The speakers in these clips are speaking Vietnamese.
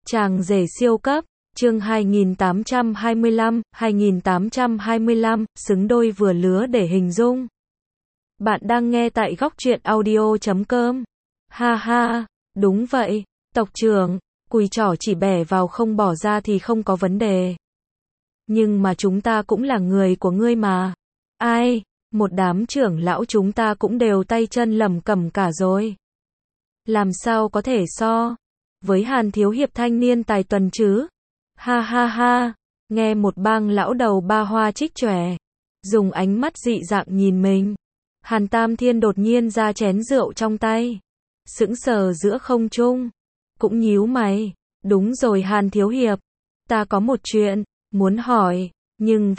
Chàng rể siêu cấp, chương 2825, xứng đôi vừa lứa để hình dung. Bạn đang nghe tại góc truyện audio.com. Ha ha, đúng vậy, tộc trưởng, cùi chỏ chỉ bẻ vào không bỏ ra thì không có vấn đề. Nhưng mà chúng ta cũng là người của ngươi mà. Ai, một đám trưởng lão chúng ta cũng đều tay chân lẩm cẩm cả rồi. Làm sao có thể so với Hàn thiếu hiệp thanh niên tài tuần chứ? Ha ha ha, nghe một bang lão đầu ba hoa trích chòe, dùng ánh mắt dị dạng nhìn mình. Hàn Tam Thiên đột nhiên ra chén rượu trong tay, sững sờ giữa không trung, cũng nhíu mày. Đúng rồi Hàn thiếu hiệp, ta có một chuyện muốn hỏi, nhưng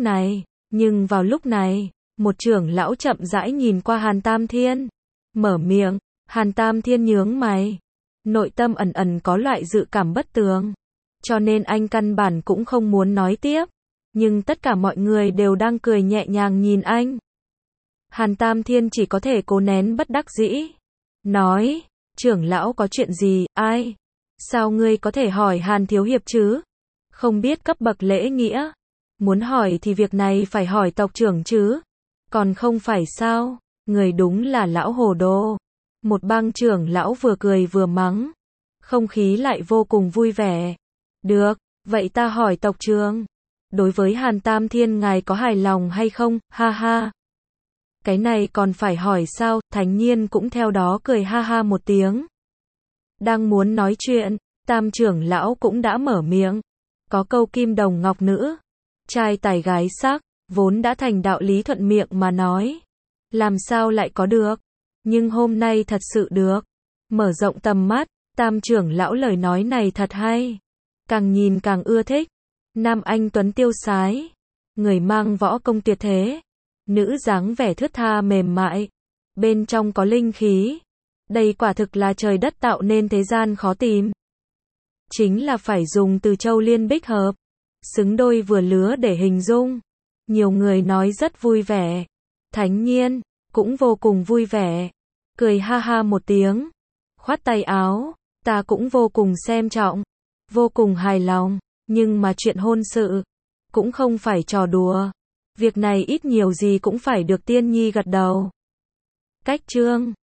vào lúc này, một trưởng lão chậm rãi nhìn qua Hàn Tam Thiên, mở miệng. Hàn Tam Thiên nhướng mày, nội tâm ẩn ẩn có loại dự cảm bất tường, cho nên anh căn bản cũng không muốn nói tiếp, nhưng tất cả mọi người đều đang cười nhẹ nhàng nhìn anh. Hàn Tam Thiên chỉ có thể cố nén bất đắc dĩ, nói, trưởng lão có chuyện gì, ai? Sao ngươi có thể hỏi Hàn thiếu hiệp chứ? Không biết cấp bậc lễ nghĩa, muốn hỏi thì việc này phải hỏi tộc trưởng chứ, còn không phải sao? Người đúng là lão hồ đồ. Một bang trưởng lão vừa cười vừa mắng, không khí lại vô cùng vui vẻ. Được, vậy ta hỏi tộc trưởng, đối với Hàn Tam Thiên ngài có hài lòng hay không? Ha ha. Cái này còn phải hỏi sao? Thánh Nhiên cũng theo đó cười ha ha một tiếng. Đang muốn nói chuyện, Tam trưởng lão cũng đã mở miệng. Có câu kim đồng ngọc nữ, trai tài gái sắc, vốn đã thành đạo lý thuận miệng mà nói. Làm sao lại có được? Nhưng hôm nay thật sự được. Mở rộng tầm mắt, Tam trưởng lão lời nói này thật hay. Càng nhìn càng ưa thích. Nam anh tuấn tiêu sái, người mang võ công tuyệt thế, nữ dáng vẻ thướt tha mềm mại, bên trong có linh khí. Đây quả thực là trời đất tạo nên thế gian khó tìm. Chính là phải dùng từ châu liên bích hợp, xứng đôi vừa lứa để hình dung. Nhiều người nói rất vui vẻ. Thánh Nhiên cũng vô cùng vui vẻ, cười ha ha một tiếng, khoát tay áo, ta cũng vô cùng xem trọng, vô cùng hài lòng, nhưng mà chuyện hôn sự cũng không phải trò đùa, việc này ít nhiều gì cũng phải được tiên nhi gật đầu. Cách chương